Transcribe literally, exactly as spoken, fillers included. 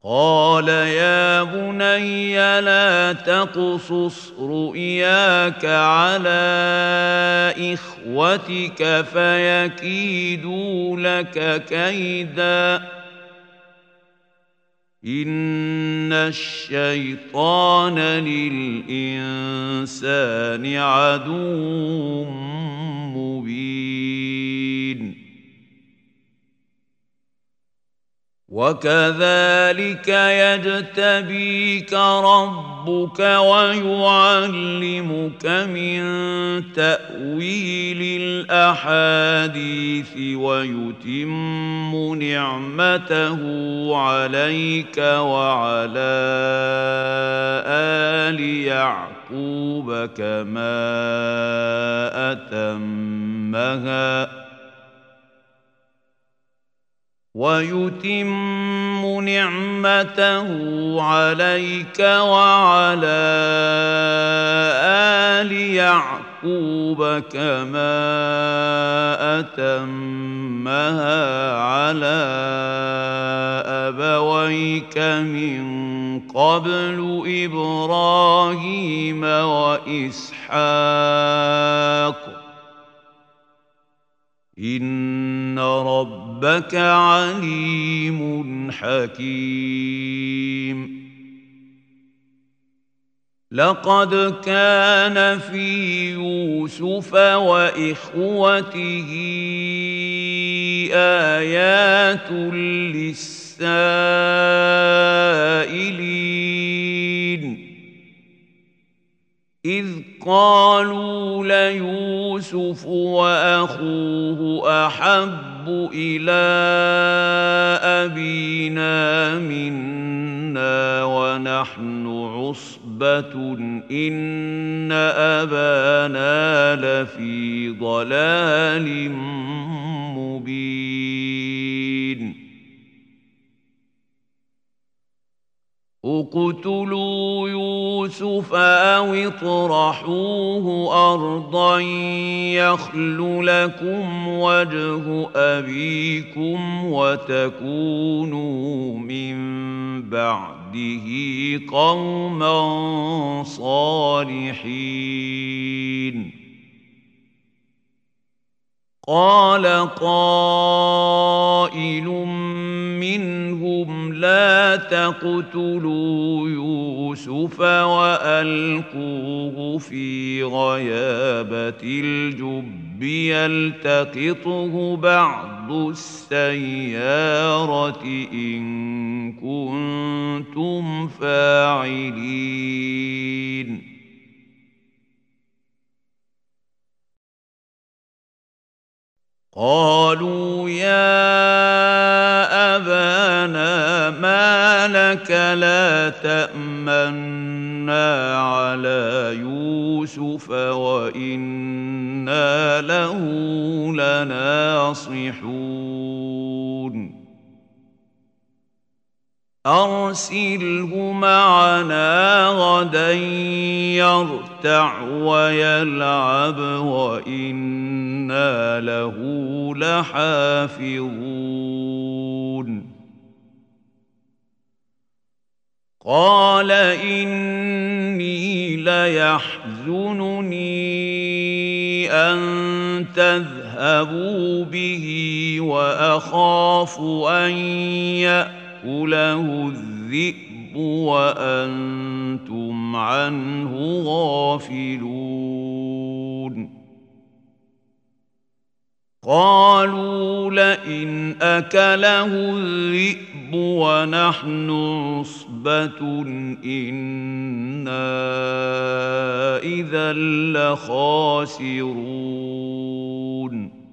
قال يا بني لا تقصص رؤياك على إخوتك فيكيدوا لك كيدا إن الشيطان للإنسان عدو مبين وكذلك يجتبيك ربك ويعلمك من تأويل الأحاديث ويتم نعمته عليك وعلى آل يعقوب كما أتمها ويتم نعمته عليك وعلى آل يعقوب كما أتمها على أبويك من قبل إبراهيم وإسحاق إن ربك عليم حكيم لقد كان في يوسف وإخوته آيات للسائلين إذ قالوا ليوسف وأخوه أحب إلى أبينا منا ونحن عصبة إن أبانا لفي ضلال مبين اقتلوا يوسف أو اطرحوه أرضا يخل لكم وجه أبيكم وتكونوا من بعده قوما صالحين قال قائل منهم لا تقتلوا يوسف وألقوه في غيابة الجب يلتقطه بعض السيارة إن كنتم فاعلين قالوا يا أبانا ما لك لا تأمنا على يوسف وإنا له لناصحون أرسله معنا غدا يرتع ويلعب وإنا له لحافظون قال إني ليحزنني أن تذهبوا به وأخاف أن يأتوا له الذئب وأنتم عنه غافلون قالوا لئن أكله الذئب ونحن عصبة إنا إذا لخاسرون